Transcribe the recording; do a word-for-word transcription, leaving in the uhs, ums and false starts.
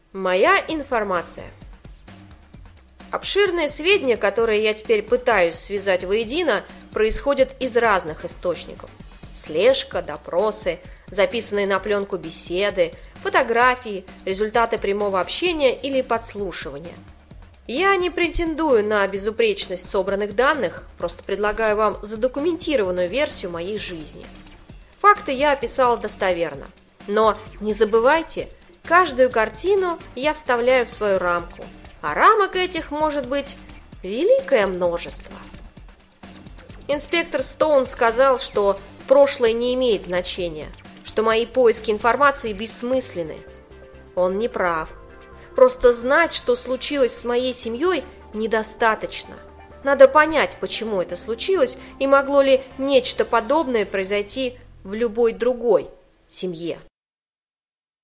Моя информация. Обширные сведения, которые я теперь пытаюсь связать воедино, происходят из разных источников. Слежка, допросы, записанные на пленку беседы, фотографии, результаты прямого общения или подслушивания. Я не претендую на безупречность собранных данных, просто предлагаю вам задокументированную версию моей жизни. Факты я описала достоверно. Но не забывайте, каждую картину я вставляю в свою рамку, а рамок этих может быть великое множество. Инспектор Стоун сказал, что прошлое не имеет значения, что мои поиски информации бессмысленны. Он не прав. Просто знать, что случилось с моей семьей, недостаточно. Надо понять, почему это случилось и могло ли нечто подобное произойти в любой другой семье.